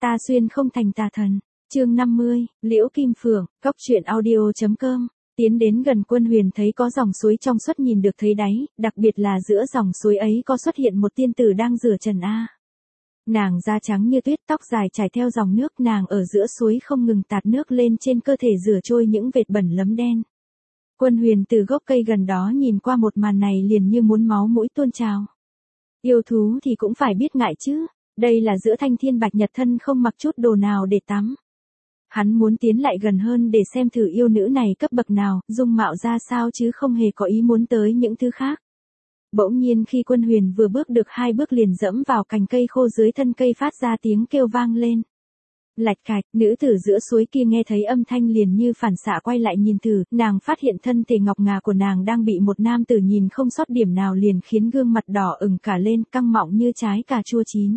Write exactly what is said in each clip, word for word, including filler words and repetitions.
Ta xuyên không thành tà thần. Chương năm mươi, Liễu Kim Phượng, Cốc truyện audio chấm com. Tiến đến gần Quân Huyền thấy có dòng suối trong suốt nhìn được thấy đáy, đặc biệt là giữa dòng suối ấy có xuất hiện một tiên tử đang rửa trần a. Nàng da trắng như tuyết, tóc dài trải theo dòng nước, nàng ở giữa suối không ngừng tạt nước lên trên cơ thể rửa trôi những vệt bẩn lấm đen. Quân Huyền từ gốc cây gần đó nhìn qua một màn này liền như muốn máu mũi tuôn trào. Yêu thú thì cũng phải biết ngại chứ, đây là giữa thanh thiên bạch nhật thân không mặc chút đồ nào để tắm. Hắn muốn tiến lại gần hơn để xem thử yêu nữ này cấp bậc nào, dung mạo ra sao chứ không hề có ý muốn tới những thứ khác. Bỗng nhiên khi Quân Huyền vừa bước được hai bước liền dẫm vào cành cây khô dưới thân cây phát ra tiếng kêu vang lên. Lạch cạch, nữ tử giữa suối kia nghe thấy âm thanh liền như phản xạ quay lại nhìn thử, nàng phát hiện thân thể ngọc ngà của nàng đang bị một nam tử nhìn không sót điểm nào liền khiến gương mặt đỏ ửng cả lên, căng mọng như trái cà chua chín.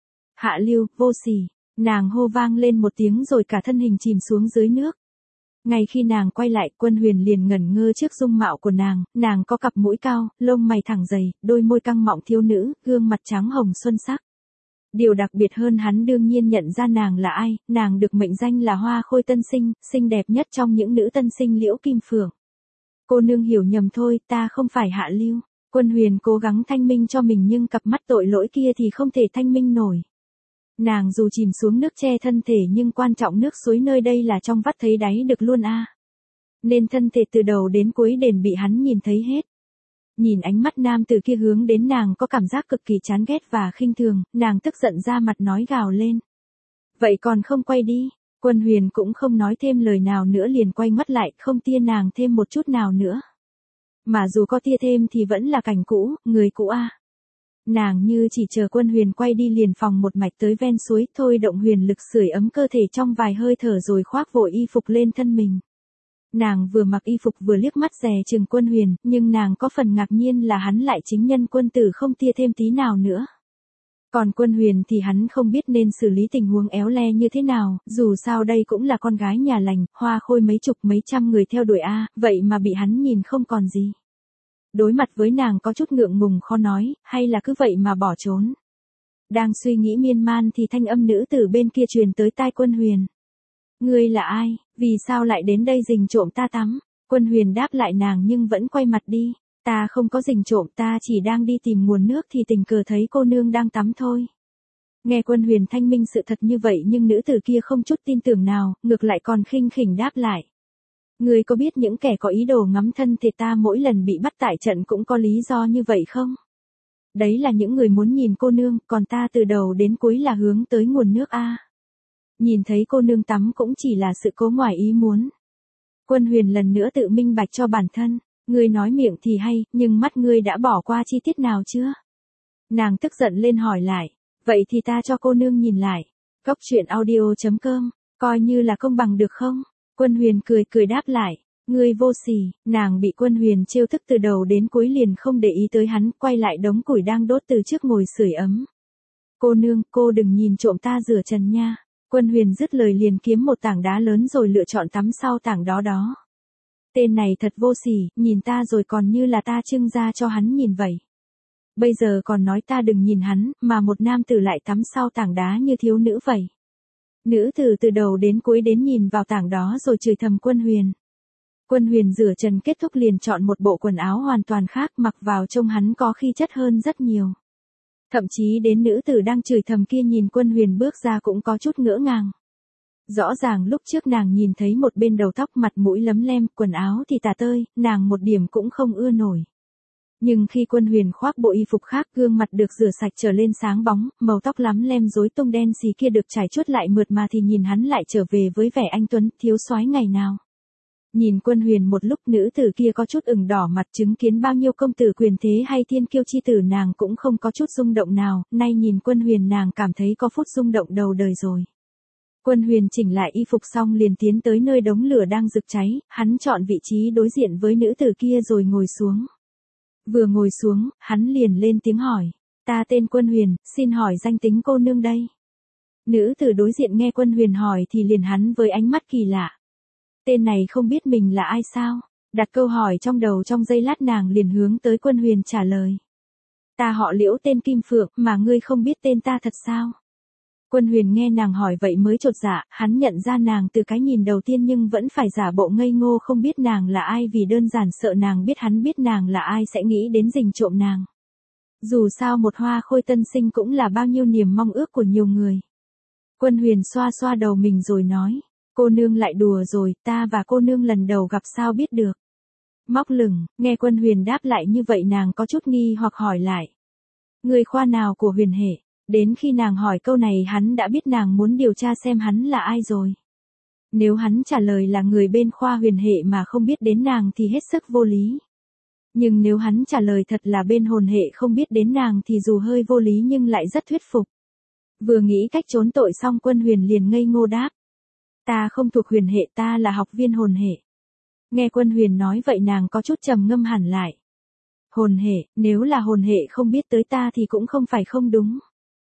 Hạ lưu, vô sỉ, nàng hô vang lên một tiếng rồi cả thân hình chìm xuống dưới nước. Ngay khi nàng quay lại, Quân Huyền liền ngẩn ngơ trước dung mạo của nàng, nàng có cặp mũi cao, lông mày thẳng dày, đôi môi căng mọng thiếu nữ, gương mặt trắng hồng xuân sắc. Điều đặc biệt hơn hắn đương nhiên nhận ra nàng là ai, nàng được mệnh danh là Hoa Khôi Tân Sinh, xinh đẹp nhất trong những nữ tân sinh Liễu Kim Phượng. Cô nương hiểu nhầm thôi, ta không phải hạ lưu. Quân Huyền cố gắng thanh minh cho mình nhưng cặp mắt tội lỗi kia thì không thể thanh minh nổi. Nàng dù chìm xuống nước che thân thể nhưng quan trọng nước suối nơi đây là trong vắt thấy đáy được luôn a. Nên thân thể từ đầu đến cuối đền bị hắn nhìn thấy hết. Nhìn ánh mắt nam từ kia hướng đến nàng có cảm giác cực kỳ chán ghét và khinh thường, nàng tức giận ra mặt nói gào lên. Vậy còn không quay đi. Quân Huyền cũng không nói thêm lời nào nữa liền quay mắt lại, không tia nàng thêm một chút nào nữa. Mà dù có tia thêm thì vẫn là cảnh cũ, người cũ a. Nàng như chỉ chờ Quân Huyền quay đi liền phòng một mạch tới ven suối, thôi động huyền lực sưởi ấm cơ thể trong vài hơi thở rồi khoác vội y phục lên thân mình. Nàng vừa mặc y phục vừa liếc mắt dè chừng Quân Huyền, nhưng nàng có phần ngạc nhiên là hắn lại chính nhân quân tử không tia thêm tí nào nữa. Còn Quân Huyền thì hắn không biết nên xử lý tình huống éo le như thế nào, dù sao đây cũng là con gái nhà lành, Hoa Khôi mấy chục mấy trăm người theo đuổi a, vậy mà bị hắn nhìn không còn gì. Đối mặt với nàng có chút ngượng ngùng khó nói, hay là cứ vậy mà bỏ trốn. Đang suy nghĩ miên man thì thanh âm nữ tử bên kia truyền tới tai Quân Huyền. Ngươi là ai, vì sao lại đến đây rình trộm ta tắm? Quân Huyền đáp lại nàng nhưng vẫn quay mặt đi. Ta không có rình trộm, ta chỉ đang đi tìm nguồn nước thì tình cờ thấy cô nương đang tắm thôi. Nghe Quân Huyền thanh minh sự thật như vậy nhưng nữ tử kia không chút tin tưởng nào, ngược lại còn khinh khỉnh đáp lại. Ngươi có biết những kẻ có ý đồ ngắm thân thể ta mỗi lần bị bắt tại trận cũng có lý do như vậy không? Đấy là những người muốn nhìn cô nương, còn ta từ đầu đến cuối là hướng tới nguồn nước a. Nhìn thấy cô nương tắm cũng chỉ là sự cố ngoài ý muốn. Quân Huyền lần nữa tự minh bạch cho bản thân, ngươi nói miệng thì hay, nhưng mắt ngươi đã bỏ qua chi tiết nào chưa? Nàng tức giận lên hỏi lại, vậy thì ta cho cô nương nhìn lại. Cốc truyện audio chấm com, coi như là công bằng được không? Quân Huyền cười cười đáp lại, ngươi vô sỉ, nàng bị Quân Huyền trêu tức từ đầu đến cuối liền không để ý tới hắn, quay lại đống củi đang đốt từ trước ngồi sưởi ấm. Cô nương, cô đừng nhìn trộm ta rửa trần nha. Quân Huyền dứt lời liền kiếm một tảng đá lớn rồi lựa chọn tắm sau tảng đó đó. Tên này thật vô sỉ, nhìn ta rồi còn như là ta trưng ra cho hắn nhìn vậy. Bây giờ còn nói ta đừng nhìn hắn, mà một nam tử lại tắm sau tảng đá như thiếu nữ vậy. Nữ tử từ đầu đến cuối đến nhìn vào tảng đó rồi chửi thầm Quân Huyền. Quân Huyền rửa trần kết thúc liền chọn một bộ quần áo hoàn toàn khác mặc vào trông hắn có khí chất hơn rất nhiều. Thậm chí đến nữ tử đang chửi thầm kia nhìn Quân Huyền bước ra cũng có chút ngỡ ngàng. Rõ ràng lúc trước nàng nhìn thấy một bên đầu tóc mặt mũi lấm lem, quần áo thì tả tơi, nàng một điểm cũng không ưa nổi. Nhưng khi Quân Huyền khoác bộ y phục khác, gương mặt được rửa sạch trở lên sáng bóng, màu tóc lắm lem rối tung đen xì kia được trải chuốt lại mượt mà thì nhìn hắn lại trở về với vẻ anh tuấn, thiếu soái ngày nào. Nhìn Quân Huyền một lúc nữ tử kia có chút ửng đỏ mặt, chứng kiến bao nhiêu công tử quyền thế hay thiên kiêu chi tử nàng cũng không có chút rung động nào, nay nhìn Quân Huyền nàng cảm thấy có phút rung động đầu đời rồi. Quân Huyền chỉnh lại y phục xong liền tiến tới nơi đống lửa đang rực cháy, hắn chọn vị trí đối diện với nữ tử kia rồi ngồi xuống. Vừa ngồi xuống, hắn liền lên tiếng hỏi, ta tên Quân Huyền, xin hỏi danh tính cô nương đây. Nữ tử đối diện nghe Quân Huyền hỏi thì liền hắn với ánh mắt kỳ lạ. Tên này không biết mình là ai sao? Đặt câu hỏi trong đầu trong giây lát nàng liền hướng tới Quân Huyền trả lời. Ta họ Liễu tên Kim Phượng, mà ngươi không biết tên ta thật sao? Quân Huyền nghe nàng hỏi vậy mới chột dạ, hắn nhận ra nàng từ cái nhìn đầu tiên nhưng vẫn phải giả bộ ngây ngô không biết nàng là ai vì đơn giản sợ nàng biết hắn biết nàng là ai sẽ nghĩ đến rình trộm nàng. Dù sao một hoa khôi tân sinh cũng là bao nhiêu niềm mong ước của nhiều người. Quân Huyền xoa xoa đầu mình rồi nói, cô nương lại đùa rồi, ta và cô nương lần đầu gặp sao biết được. Móc lửng, nghe Quân Huyền đáp lại như vậy nàng có chút nghi hoặc hỏi lại. Người khoa nào của Huyền hệ? Đến khi nàng hỏi câu này hắn đã biết nàng muốn điều tra xem hắn là ai rồi. Nếu hắn trả lời là người bên khoa Huyền hệ mà không biết đến nàng thì hết sức vô lý. Nhưng nếu hắn trả lời thật là bên hồn hệ không biết đến nàng thì dù hơi vô lý nhưng lại rất thuyết phục. Vừa nghĩ cách trốn tội xong Quân Huyền liền ngây ngô đáp. Ta không thuộc Huyền hệ, ta là học viên hồn hệ. Nghe Quân Huyền nói vậy nàng có chút trầm ngâm hẳn lại. Hồn hệ, nếu là hồn hệ không biết tới ta thì cũng không phải không đúng.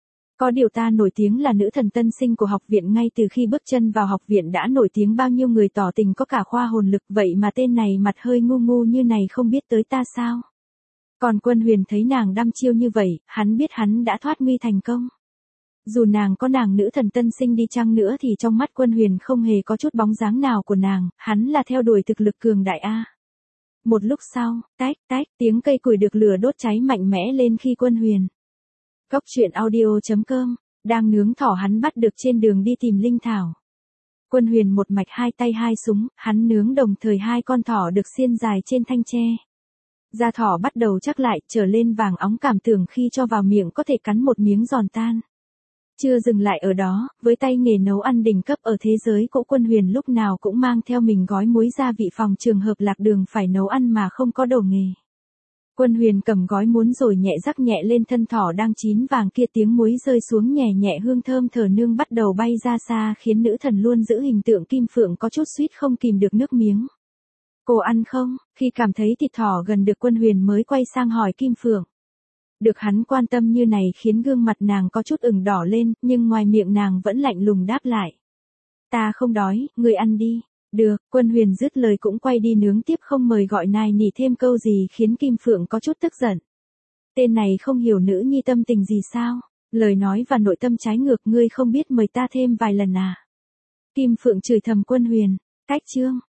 Có điều ta nổi tiếng là nữ thần tân sinh của học viện ngay từ khi bước chân vào học viện đã nổi tiếng bao nhiêu người tỏ tình có cả khoa hồn lực vậy mà tên này mặt hơi ngu ngu như này không biết tới ta sao. Còn Quân Huyền thấy nàng đăm chiêu như vậy, hắn biết hắn đã thoát nguy thành công. Dù nàng có nàng nữ thần tân sinh đi chăng nữa thì trong mắt Quân Huyền không hề có chút bóng dáng nào của nàng, hắn là theo đuổi thực lực cường đại A. Một lúc sau, tách tách tiếng cây củi được lửa đốt cháy mạnh mẽ lên khi Quân Huyền. Cốc truyện audio chấm com, đang nướng thỏ hắn bắt được trên đường đi tìm linh thảo. Quân Huyền một mạch hai tay hai súng, hắn nướng đồng thời hai con thỏ được xiên dài trên thanh tre. Da thỏ bắt đầu chắc lại, trở lên vàng óng cảm tưởng khi cho vào miệng có thể cắn một miếng giòn tan. Chưa dừng lại ở đó, với tay nghề nấu ăn đỉnh cấp ở thế giới cũ Quân Huyền lúc nào cũng mang theo mình gói muối gia vị phòng trường hợp lạc đường phải nấu ăn mà không có đồ nghề. Quân Huyền cầm gói muối rồi nhẹ rắc nhẹ lên thân thỏ đang chín vàng kia tiếng muối rơi xuống nhẹ nhẹ hương thơm thờ nương bắt đầu bay ra xa khiến nữ thần luôn giữ hình tượng Kim Phượng có chút suýt không kìm được nước miếng. Cô ăn không? Khi cảm thấy thịt thỏ gần được Quân Huyền mới quay sang hỏi Kim Phượng. Được hắn quan tâm như này khiến gương mặt nàng có chút ửng đỏ lên, nhưng ngoài miệng nàng vẫn lạnh lùng đáp lại. Ta không đói, ngươi ăn đi. Được, Quân Huyền dứt lời cũng quay đi nướng tiếp không mời gọi nài nỉ thêm câu gì khiến Kim Phượng có chút tức giận. Tên này không hiểu nữ nhi tâm tình gì sao? Lời nói và nội tâm trái ngược ngươi không biết mời ta thêm vài lần à? Kim Phượng chửi thầm Quân Huyền. Cách chương.